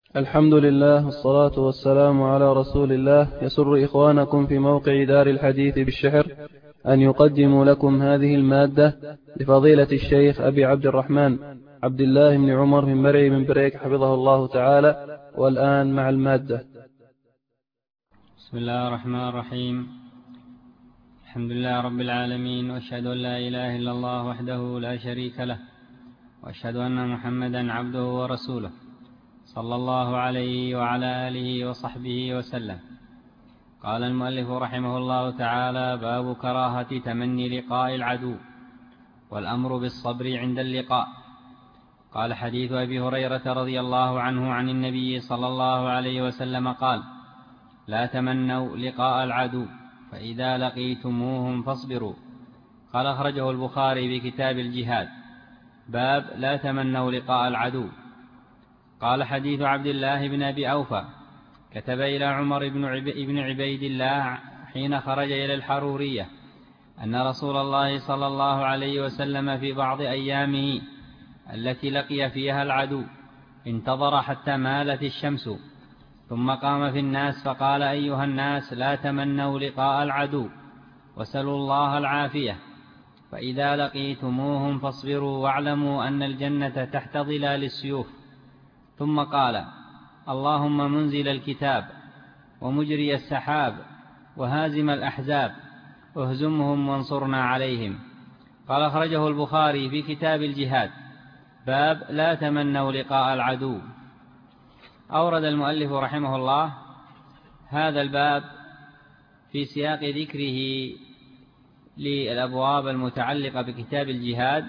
الحمد لله والصلاة والسلام على رسول الله. يسر إخوانكم في موقع دار الحديث بالشحر أن يقدموا لكم هذه المادة لفضيلة الشيخ أبي عبد الرحمن عبد الله بن عمر من مرعي من بريك حفظه الله تعالى. والآن مع المادة. بسم الله الرحمن الرحيم. الحمد لله رب العالمين، وأشهد أن لا إله إلا الله وحده لا شريك له، وأشهد أن محمدا عبده ورسوله صلى الله عليه وعلى آله وصحبه وسلم. قال المؤلف رحمه الله تعالى: باب كراهة تمني لقاء العدو والأمر بالصبر عند اللقاء. قال: حديث أبي هريرة رضي الله عنه عن النبي صلى الله عليه وسلم قال: لا تمنوا لقاء العدو فإذا لقيتموهم فاصبروا. قال: أخرجه البخاري بكتاب الجهاد، باب لا تمنوا لقاء العدو. قال: حديث عبد الله بن أبي أوفى: كتب إلى عمر بن عبيد الله حين خرج إلى الحرورية أن رسول الله صلى الله عليه وسلم في بعض أيامه التي لقي فيها العدو انتظر حتى مالت الشمس، ثم قام في الناس فقال: أيها الناس، لا تمنوا لقاء العدو وسلوا الله العافية، فإذا لقيتموهم فاصبروا واعلموا أن الجنة تحت ظلال السيوف. ثم قال: اللهم منزل الكتاب ومجري السحاب وهازم الأحزاب اهزمهم وانصرنا عليهم. قال: أخرجه البخاري في كتاب الجهاد، باب لا تمنوا لقاء العدو. أورد المؤلف رحمه الله هذا الباب في سياق ذكره للأبواب المتعلقة بكتاب الجهاد،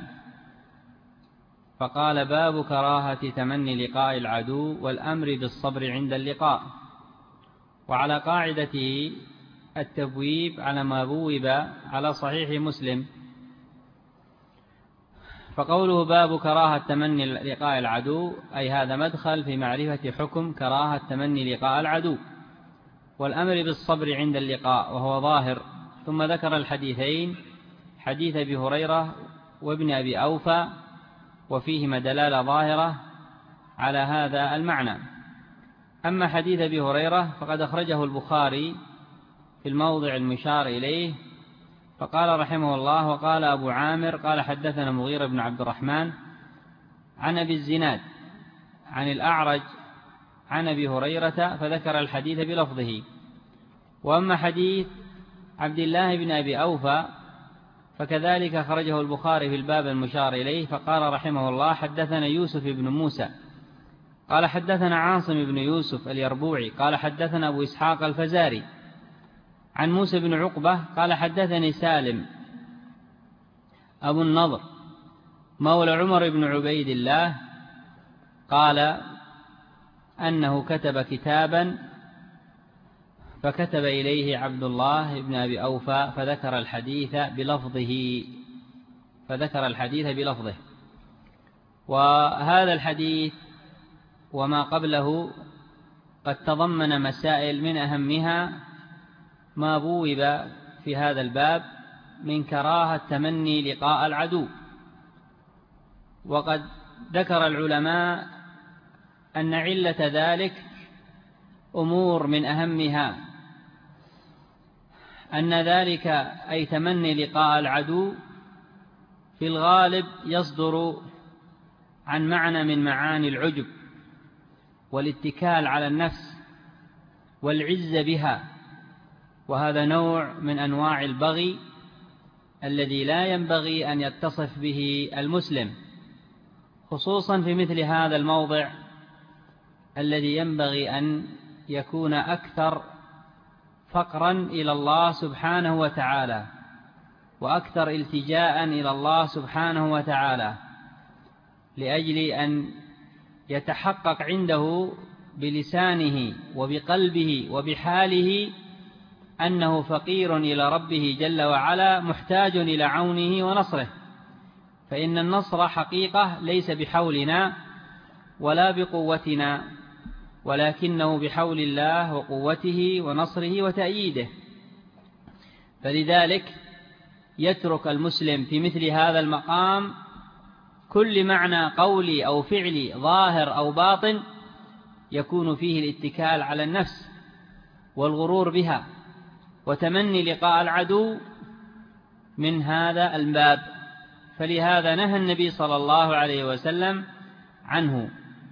فقال: باب كراهة تمني لقاء العدو والأمر بالصبر عند اللقاء. وعلى قاعدته التبويب على ما بوب على صحيح مسلم، فقوله باب كراهة تمني لقاء العدو أي هذا مدخل في معرفة حكم كراهة تمني لقاء العدو والأمر بالصبر عند اللقاء، وهو ظاهر. ثم ذكر الحديثين، حديث أبي هريرة وابن أبي أوفى، وفيهما دلالة ظاهرة على هذا المعنى. أما حديث أبي هريرة فقد أخرجه البخاري في الموضع المشار إليه، فقال رحمه الله: وقال أبو عامر قال حدثنا مغيرة بن عبد الرحمن عن أبي الزناد عن الأعرج عن أبي هريرة، فذكر الحديث بلفظه. وأما حديث عبد الله بن أبي أوفى فكذلك أخرجه البخاري في الباب المشار إليه، فقال رحمه الله: حدثنا يوسف بن موسى قال حدثنا عاصم بن يوسف اليربوعي قال حدثنا أبو إسحاق الفزاري عن موسى بن عقبة قال حدثني سالم أبو النضر مولى عمر بن عبيد الله قال أنه كتب كتابا فكتب إليه عبد الله بن أبي أوفى فذكر الحديث بلفظه. وهذا الحديث وما قبله قد تضمن مسائل من أهمها ما بوب في هذا الباب من كراهة تمني لقاء العدو. وقد ذكر العلماء أن علة ذلك أمور من أهمها أن ذلك أي تمني لقاء العدو في الغالب يصدر عن معنى من معاني العجب والاتكال على النفس والعزة بها، وهذا نوع من أنواع البغي الذي لا ينبغي أن يتصف به المسلم، خصوصا في مثل هذا الموضع الذي ينبغي أن يكون أكثر فقرا إلى الله سبحانه وتعالى وأكثر التجاء إلى الله سبحانه وتعالى، لأجل أن يتحقق عنده بلسانه وبقلبه وبحاله أنه فقير إلى ربه جل وعلا محتاج إلى عونه ونصره، فإن النصر حقيقة ليس بحولنا ولا بقوتنا، ولكنه بحول الله وقوته ونصره وتأييده. فلذلك يترك المسلم في مثل هذا المقام كل معنى قولي أو فعلي ظاهر أو باطن يكون فيه الاتكال على النفس والغرور بها وتمني لقاء العدو من هذا الباب، فلهذا نهى النبي صلى الله عليه وسلم عنه.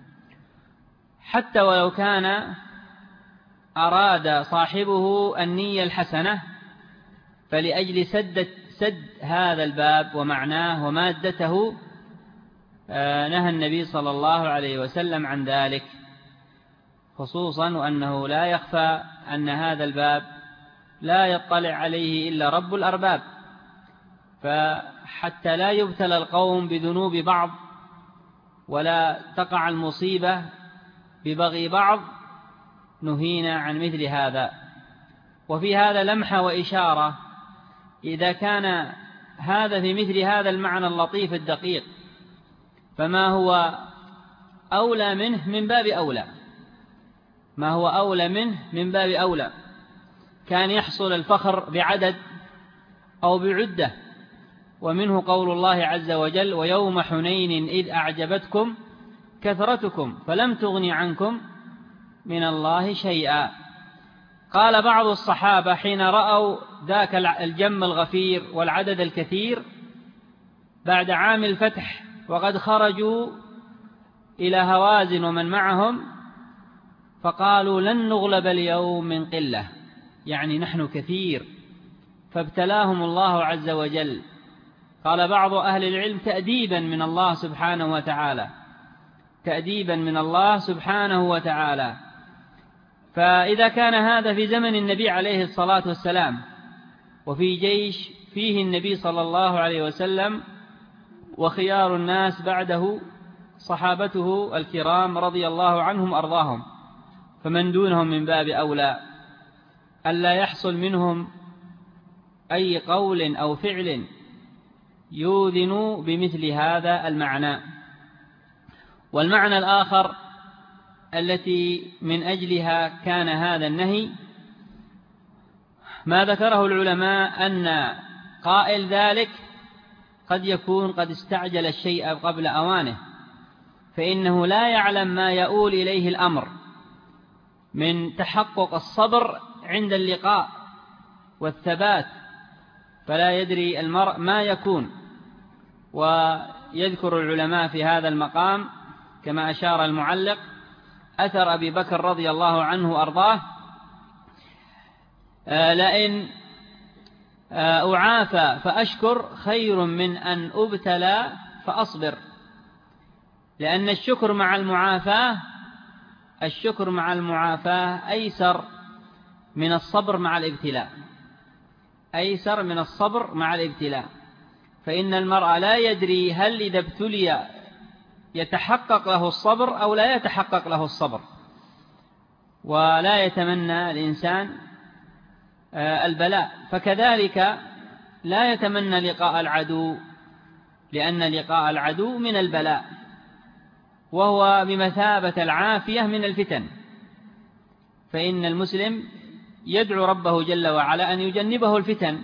حتى ولو كان أراد صاحبه النية الحسنة، فلأجل سد هذا الباب ومعناه ومادته نهى النبي صلى الله عليه وسلم عن ذلك، خصوصا وأنه لا يخفى أن هذا الباب لا يطلع عليه إلا رب الأرباب، فحتى لا يبتلى القوم بذنوب بعض ولا تقع المصيبة ببغي بعض نهينا عن مثل هذا. وفي هذا لمحة وإشارة، إذا كان هذا في مثل هذا المعنى اللطيف الدقيق، فما هو أولى منه من باب أولى، ما هو أولى منه من باب أولى. كان يحصل الفخر بعدد أو بعدة، ومنه قول الله عز وجل: ويوم حنين إذ أعجبتكم كثرتكم فلم تغن عنكم من الله شيئا. قال بعض الصحابة حين رأوا ذاك الجم الغفير والعدد الكثير بعد عام الفتح وقد خرجوا إلى هوازن ومن معهم، فقالوا: لن نغلب اليوم من قلة، يعني نحن كثير، فابتلاهم الله عز وجل. قال بعض أهل العلم: تأديبا من الله سبحانه وتعالى، تأديبا من الله سبحانه وتعالى. فإذا كان هذا في زمن النبي عليه الصلاة والسلام، وفي جيش فيه النبي صلى الله عليه وسلم وخيار الناس بعده صحابته الكرام رضي الله عنهم أرضاهم، فمن دونهم من باب أولى ألا يحصل منهم أي قول أو فعل يوذن بمثل هذا المعنى. والمعنى الآخر التي من أجلها كان هذا النهي ما ذكره العلماء، أن قائل ذلك قد يكون قد استعجل الشيء قبل أوانه، فإنه لا يعلم ما يؤول إليه الأمر من تحقق الصبر عند اللقاء والثبات، فلا يدري المرء ما يكون. ويذكر العلماء في هذا المقام كما أشار المعلق أثر أبي بكر رضي الله عنه أرضاه: لئن أعافى فأشكر خير من أن أبتلى فأصبر. لأن الشكر مع المعافاة أيسر من الصبر مع الابتلاء، أيسر من الصبر مع الابتلاء. فإن المرء لا يدري هل إذا ابتلي يتحقق له الصبر أو لا يتحقق له الصبر، ولا يتمنى الإنسان البلاء. فكذلك لا يتمنى لقاء العدو، لأن لقاء العدو من البلاء، وهو بمثابة العافية من الفتن. فإن المسلم يدعو ربه جل وعلا أن يجنبه الفتن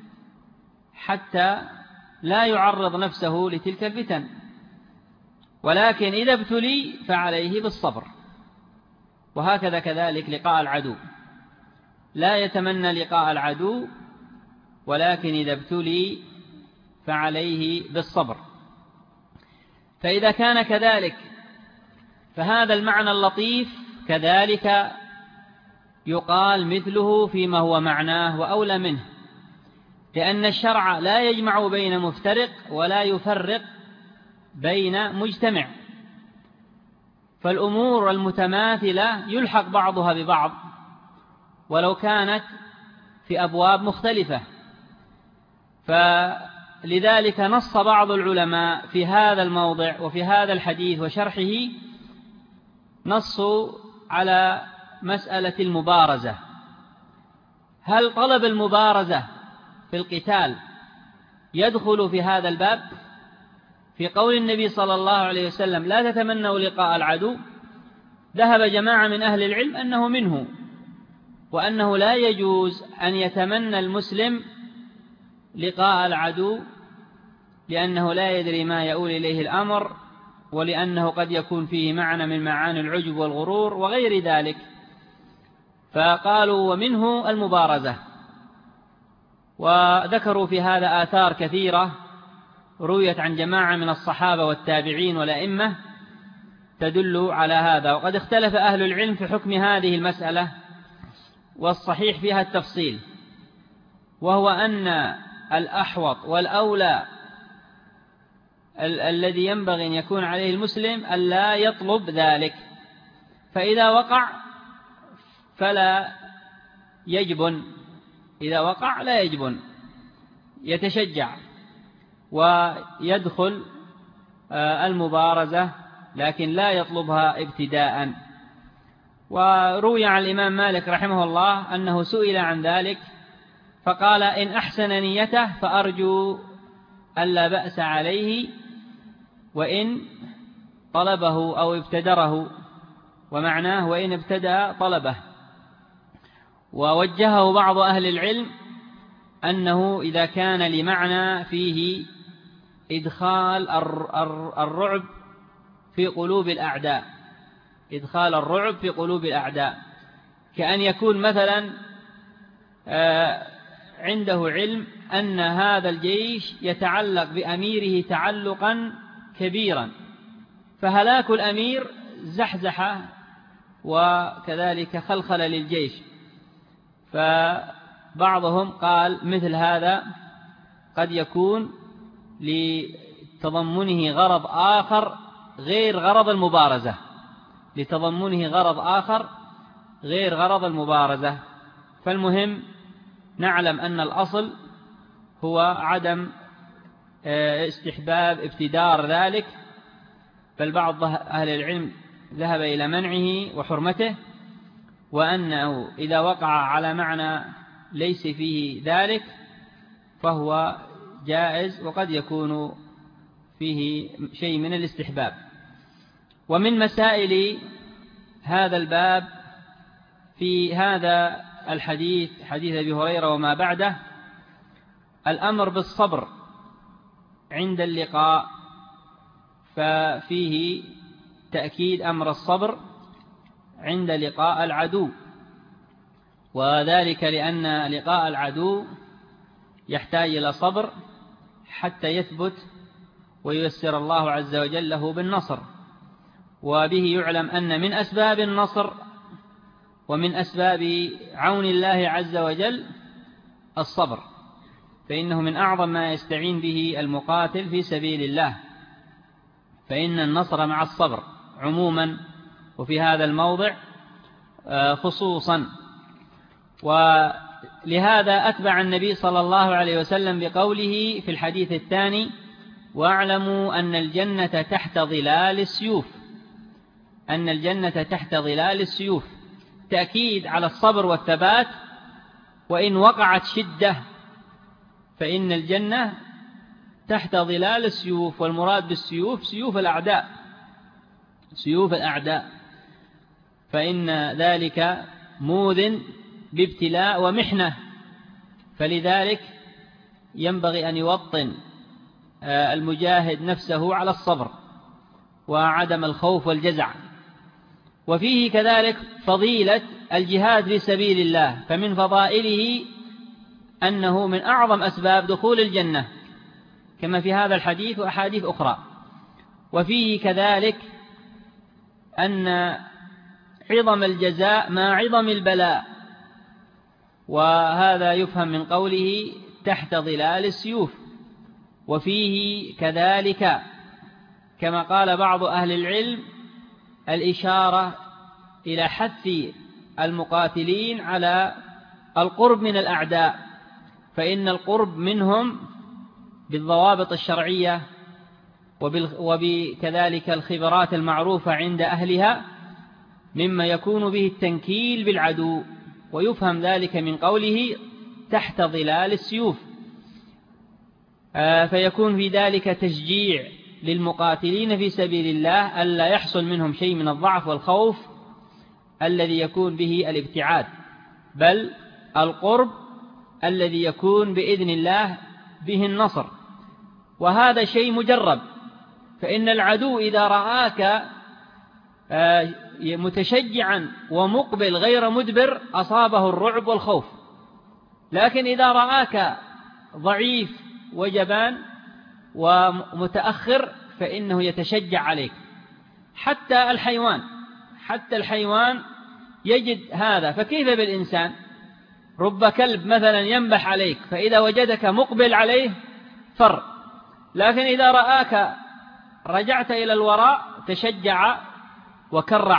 حتى لا يعرض نفسه لتلك الفتن، ولكن إذا ابتلي فعليه بالصبر. وهكذا كذلك لقاء العدو، لا يتمنى لقاء العدو، ولكن إذا ابتلي فعليه بالصبر. فإذا كان كذلك فهذا المعنى اللطيف كذلك يقال مثله فيما هو معناه وأولى منه، لأن الشرع لا يجمع بين مفترق ولا يفرق بين مجتمع، فالأمور المتماثلة يلحق بعضها ببعض ولو كانت في أبواب مختلفة. فلذلك نص بعض العلماء في هذا الموضع وفي هذا الحديث وشرحه، نصوا على مسألة المبارزة. هل طلب المبارزة في القتال يدخل في هذا الباب؟ في قول النبي صلى الله عليه وسلم: لا تتمنوا لقاء العدو، ذهب جماعة من أهل العلم أنه منه، وأنه لا يجوز أن يتمنى المسلم لقاء العدو، لأنه لا يدري ما يؤول إليه الأمر ولأنه قد يكون فيه معنى من معاني العجب والغرور وغير ذلك. فقالوا ومنه المبارزة، وذكروا في هذا آثار كثيرة رويت عن جماعة من الصحابة والتابعين والأئمة تدل على هذا. وقد اختلف أهل العلم في حكم هذه المسألة، والصحيح فيها التفصيل، وهو أن الأحوط والأولى الذي ينبغي أن يكون عليه المسلم ألا يطلب ذلك، فإذا وقع فلا يجبن، إذا وقع لا يجبن، يتشجع ويدخل المبارزة، لكن لا يطلبها ابتداء. وروي عن الإمام مالك رحمه الله أنه سئل عن ذلك فقال: إن أحسن نيته فأرجو ألا بأس عليه، وإن طلبه أو ابتدره، ومعناه وإن ابتدأ طلبه. ووجهه بعض أهل العلم أنه إذا كان لمعنى فيه إدخال الرعب في قلوب الأعداء، إدخال الرعب في قلوب الأعداء، كأن يكون مثلا عنده علم أن هذا الجيش يتعلق بأميره تعلقا كبيرا، فهلاك الأمير زحزحة وكذلك خلخل للجيش. فبعضهم قال مثل هذا قد يكون لتضمنه غرض آخر غير غرض المبارزة، لتضمنه غرض آخر غير غرض المبارزة. فالمهم نعلم أن الأصل هو عدم استحباب ابتدار ذلك، بل بعض أهل العلم ذهب إلى منعه وحرمته، وأنه إذا وقع على معنى ليس فيه ذلك فهو جائز، وقد يكون فيه شيء من الاستحباب. ومن مسائل هذا الباب في هذا الحديث، حديث أبي هريرة وما بعده، الأمر بالصبر عند اللقاء، ففيه تأكيد أمر الصبر عند لقاء العدو، وذلك لأن لقاء العدو يحتاج إلى صبر حتى يثبت وييسر الله عز وجل له بالنصر. وبه يعلم أن من أسباب النصر ومن أسباب عون الله عز وجل الصبر، فإنه من أعظم ما يستعين به المقاتل في سبيل الله، فإن النصر مع الصبر عموما وفي هذا الموضع خصوصا. ولهذا أتبع النبي صلى الله عليه وسلم بقوله في الحديث الثاني: واعلموا أن الجنة تحت ظلال السيوف، أن الجنة تحت ظلال السيوف، تأكيد على الصبر والثبات. وإن وقعت شدة فإن الجنة تحت ظلال السيوف، والمراد بالسيوف سيوف الأعداء، سيوف الأعداء، فإن ذلك موذن بابتلاء ومحنة، فلذلك ينبغي أن يوطن المجاهد نفسه على الصبر وعدم الخوف والجزع. وفيه كذلك فضيلة الجهاد في سبيل الله، فمن فضائله أنه من أعظم أسباب دخول الجنة كما في هذا الحديث وأحاديث أخرى. وفيه كذلك أن عظم الجزاء مع عظم البلاء، وهذا يفهم من قوله تحت ظلال السيوف. وفيه كذلك كما قال بعض أهل العلم الإشارة إلى حث المقاتلين على القرب من الأعداء، فإن القرب منهم بالضوابط الشرعية وبكذلك الخبرات المعروفة عند أهلها مما يكون به التنكيل بالعدو، ويفهم ذلك من قوله تحت ظلال السيوف، فيكون في ذلك تشجيع للمقاتلين في سبيل الله ألا يحصل منهم شيء من الضعف والخوف الذي يكون به الابتعاد، بل القرب الذي يكون بإذن الله به النصر. وهذا شيء مجرب، فإن العدو إذا رآك متشجعا ومقبل غير مدبر أصابه الرعب والخوف، لكن إذا رآك ضعيف وجبان ومتأخر فإنه يتشجع عليك. حتى الحيوان يجد هذا، فكيف بالإنسان؟ رب كلب مثلا ينبح عليك، فإذا وجدك مقبل عليه فر، لكن إذا رآك رجعت إلى الوراء تشجع وكر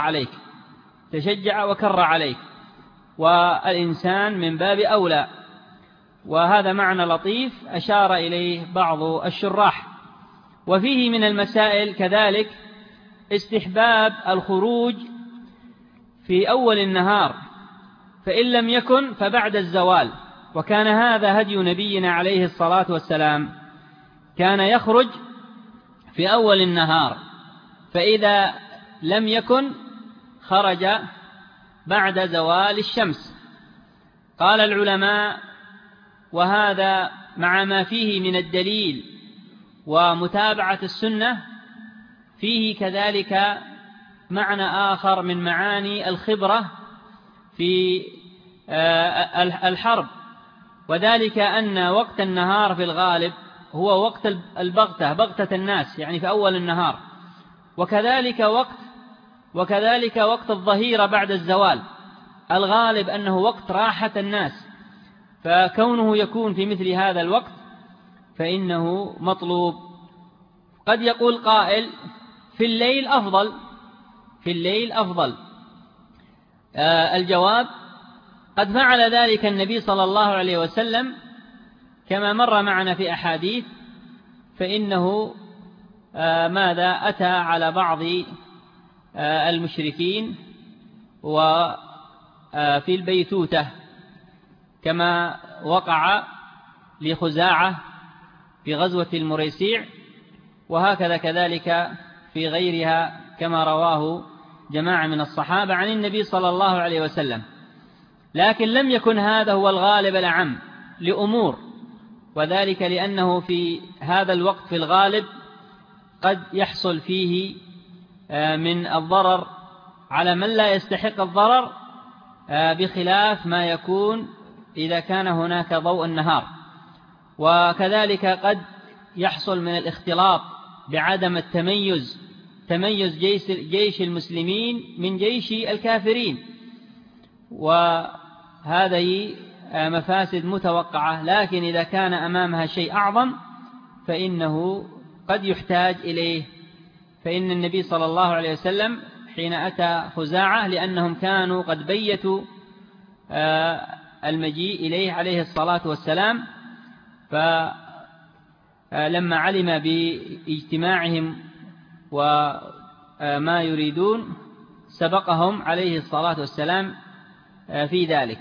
عليك. والإنسان من باب أولى. وهذا معنى لطيف أشار إليه بعض الشراح. وفيه من المسائل كذلك استحباب الخروج في أول النهار، فإن لم يكن فبعد الزوال، وكان هذا هدي نبينا عليه الصلاة والسلام، كان يخرج في أول النهار، فإذا لم يكن خرج بعد زوال الشمس. قال العلماء: وهذا مع ما فيه من الدليل ومتابعة السنة، فيه كذلك معنى آخر من معاني الخبرة في الحرب، وذلك أن وقت النهار في الغالب هو وقت بغتة الناس، يعني في أول النهار، وكذلك وقت الظهيرة بعد الزوال، الغالب أنه وقت راحة الناس، فكونه يكون في مثل هذا الوقت فإنه مطلوب. قد يقول قائل: في الليل أفضل. الجواب: قد فعل ذلك النبي صلى الله عليه وسلم كما مر معنا في أحاديث، فإنه أتى على بعض المشركين وفي البيتوتة، كما وقع لخزاعة في غزوة المريسيع، وهكذا كذلك في غيرها كما رواه جماعة من الصحابة عن النبي صلى الله عليه وسلم. لكن لم يكن هذا هو الغالب الأعم لأمور، وذلك لأنه في هذا الوقت في الغالب قد يحصل فيه من الضرر على من لا يستحق الضرر، بخلاف ما يكون إذا كان هناك ضوء النهار. وكذلك قد يحصل من الاختلاط بعدم تميز جيش المسلمين من جيش الكافرين، وهذه مفاسد متوقعة، لكن إذا كان أمامها شيء أعظم فإنه قد يحتاج إليه. فإن النبي صلى الله عليه وسلم حين أتى خزاعة، لأنهم كانوا قد بيتوا المجيء إليه عليه الصلاة والسلام، فلما علم باجتماعهم وما يريدون سبقهم عليه الصلاة والسلام في ذلك.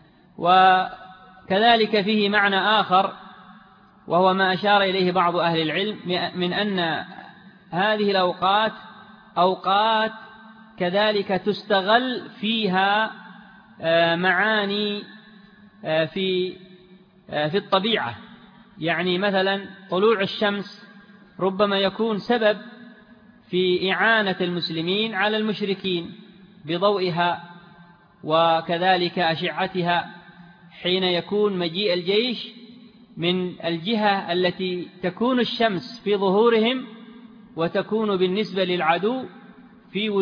وكذلك فيه معنى آخر، وهو ما أشار إليه بعض أهل العلم، من أن هذه الأوقات أوقات كذلك تستغل فيها معاني في الطبيعة. يعني مثلا طلوع الشمس ربما يكون سبب في إعانة المسلمين على المشركين بضوئها، وكذلك أشعتها، حين يكون مجيء الجيش من الجهة التي تكون الشمس في ظهورهم وتكون بالنسبة للعدو في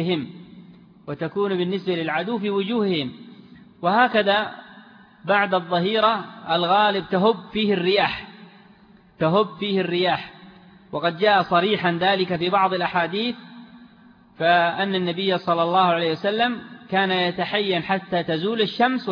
وجوههم، وهكذا بعد الظهيرة الغالب تهب فيه الرياح، وقد جاء صريحا ذلك في بعض الأحاديث، فأن النبي صلى الله عليه وسلم كان يتحين حتى تزول الشمس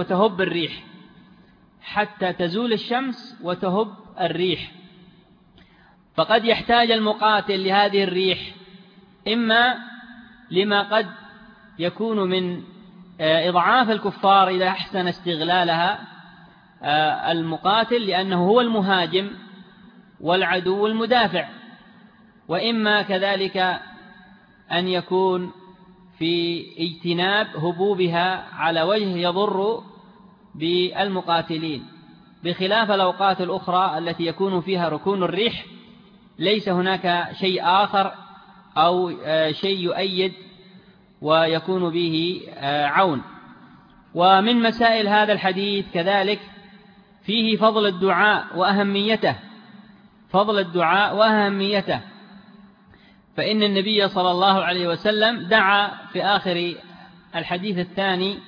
وتهب الريح. فقد يحتاج المقاتل لهذه الريح، إما لما قد يكون من إضعاف الكفار إذا أحسن استغلالها المقاتل، لأنه هو المهاجم والعدو المدافع، وإما كذلك أن يكون في اجتناب هبوبها على وجه يضر بالمقاتلين، بخلاف الأوقات الأخرى التي يكون فيها ركون الريح ليس هناك شيء آخر أو شيء يؤيد ويكون به عون. ومن مسائل هذا الحديث كذلك فيه فضل الدعاء وأهميته، فإن النبي صلى الله عليه وسلم دعا في آخر الحديث الثاني،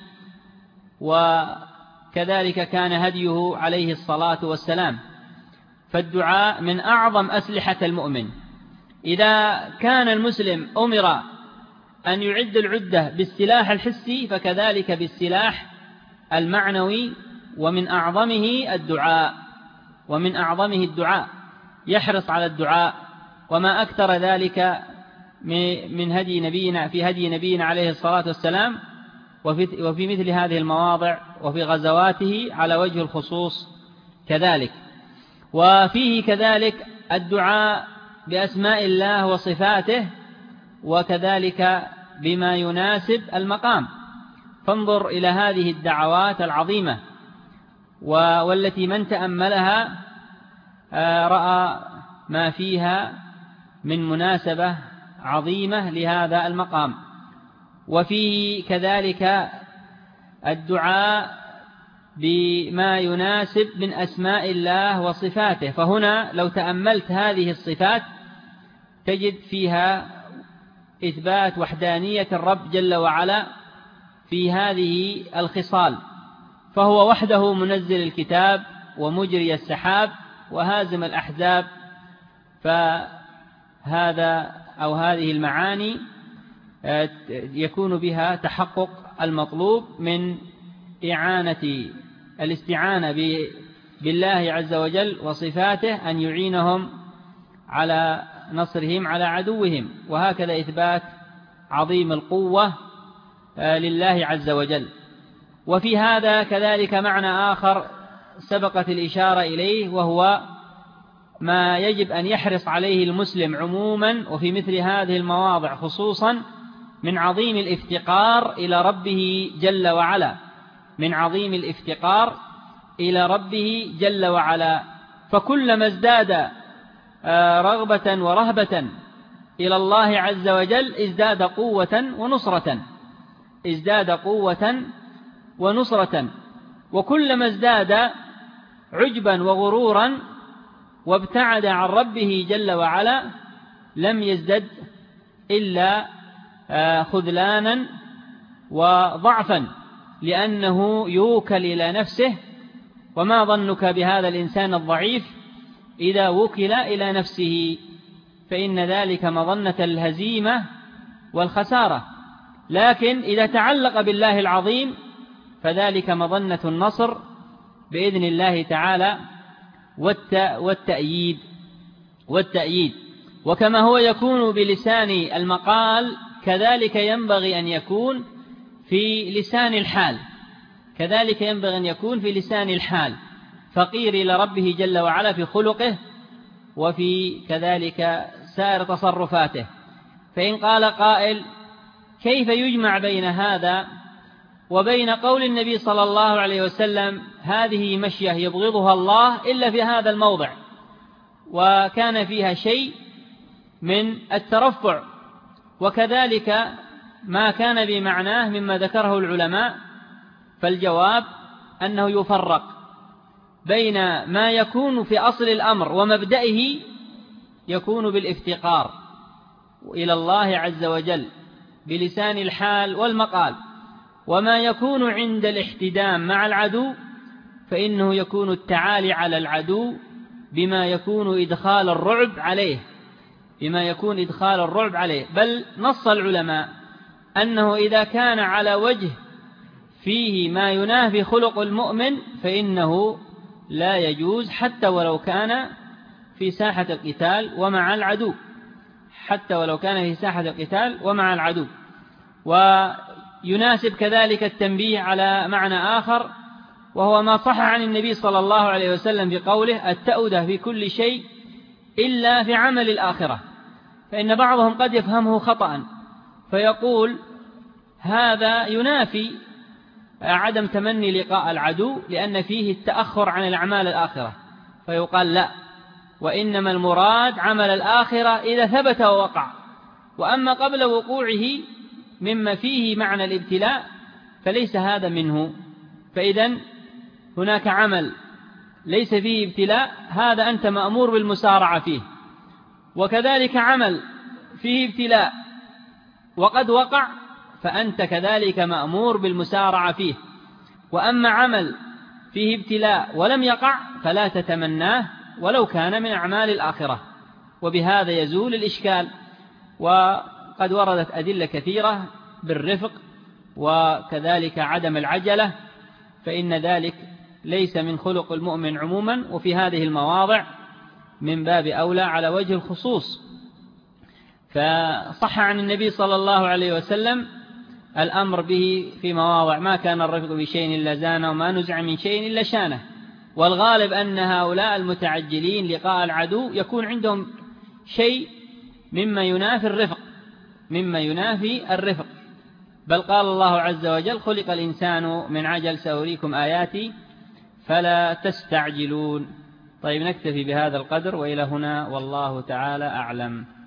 وكذلك كان هديه عليه الصلاة والسلام. فالدعاء من أعظم أسلحة المؤمن. إذا كان المسلم أمر أن يعد العدة بالسلاح الحسي، فكذلك بالسلاح المعنوي، ومن أعظمه الدعاء، يحرص على الدعاء. وما أكثر ذلك من هدي نبينا عليه الصلاة والسلام، وفي مثل هذه المواضع وفي غزواته على وجه الخصوص كذلك. وفيه كذلك الدعاء بأسماء الله وصفاته، وكذلك بما يناسب المقام. فانظر إلى هذه الدعوات العظيمة، والتي من تأملها رأى ما فيها من مناسبة عظيمة لهذا المقام. وفيه كذلك الدعاء بما يناسب من أسماء الله وصفاته. فهنا لو تأملت هذه الصفات تجد فيها إثبات وحدانية الرب جل وعلا في هذه الخصال، فهو وحده منزل الكتاب ومجري السحاب وهازم الأحزاب. فهذا أو هذه المعاني يكون بها تحقق المطلوب من الاستعانة بالله عز وجل وصفاته، أن يعينهم على نصرهم على عدوهم. وهكذا إثبات عظيم القوة لله عز وجل. وفي هذا كذلك معنى آخر سبقت الإشارة إليه، وهو ما يجب أن يحرص عليه المسلم عموما وفي مثل هذه المواضع خصوصا، من عظيم الافتقار إلى ربه جل وعلا. فكلما ازداد رغبة ورهبة إلى الله عز وجل ازداد قوة ونصرة. وكلما ازداد عجبا وغرورا وابتعد عن ربه جل وعلا لم يزدد إلا خذلانا وضعفا، لأنه يوكل إلى نفسه. وما ظنك بهذا الإنسان الضعيف إذا وكل إلى نفسه؟ فإن ذلك مظنة الهزيمة والخسارة. لكن إذا تعلق بالله العظيم فذلك مظنة النصر بإذن الله تعالى والتأييد. وكما هو يكون بلسان المقال كذلك ينبغي أن يكون في لسان الحال، فقير إلى ربه جل وعلا في خلقه وفي كذلك سائر تصرفاته. فإن قال قائل: كيف يجمع بين هذا وبين قول النبي صلى الله عليه وسلم: هذه مشية يبغضها الله إلا في هذا الموضع، وكان فيها شيء من الترفع، وكذلك ما كان بمعناه مما ذكره العلماء؟ فالجواب أنه يفرق بين ما يكون في أصل الأمر ومبدئه يكون بالافتقار إلى الله عز وجل بلسان الحال والمقال، وما يكون عند الاحتدام مع العدو فإنه يكون التعالي على العدو بما يكون إدخال الرعب عليه. بل نص العلماء أنه إذا كان على وجه فيه ما ينافي خلق المؤمن فإنه لا يجوز، حتى ولو كان في ساحة القتال ومع العدو. ويناسب كذلك التنبيه على معنى آخر، وهو ما صح عن النبي صلى الله عليه وسلم بقوله: التأودة في كل شيء إلا في عمل الآخرة. فإن بعضهم قد يفهمه خطأ فيقول هذا ينافي عدم تمني لقاء العدو لأن فيه التأخر عن الأعمال الآخرة، فيقال لا، وإنما المراد عمل الآخرة إذا ثبت ووقع. وأما قبل وقوعه مما فيه معنى الابتلاء فليس هذا منه. فإذا هناك عمل ليس فيه ابتلاء، هذا أنت مأمور بالمسارعة فيه. وكذلك عمل فيه ابتلاء وقد وقع فأنت كذلك مأمور بالمسارعة فيه. وأما عمل فيه ابتلاء ولم يقع فلا تتمناه ولو كان من أعمال الآخرة، وبهذا يزول الإشكال. وقد وردت أدلة كثيرة بالرفق وكذلك عدم العجلة، فإن ذلك ليس من خلق المؤمن عموما، وفي هذه المواضع من باب أولى على وجه الخصوص. فصح عن النبي صلى الله عليه وسلم الأمر به في مواضع: ما كان الرفق بشيء إلا زانه، وما نزع من شيء إلا شانه. والغالب أن هؤلاء المتعجلين لقاء العدو يكون عندهم شيء مما ينافي الرفق. بل قال الله عز وجل: خلق الإنسان من عجل، سأريكم آياتي فلا تستعجلون. طيب، نكتفي بهذا القدر، وإلى هنا والله تعالى أعلم.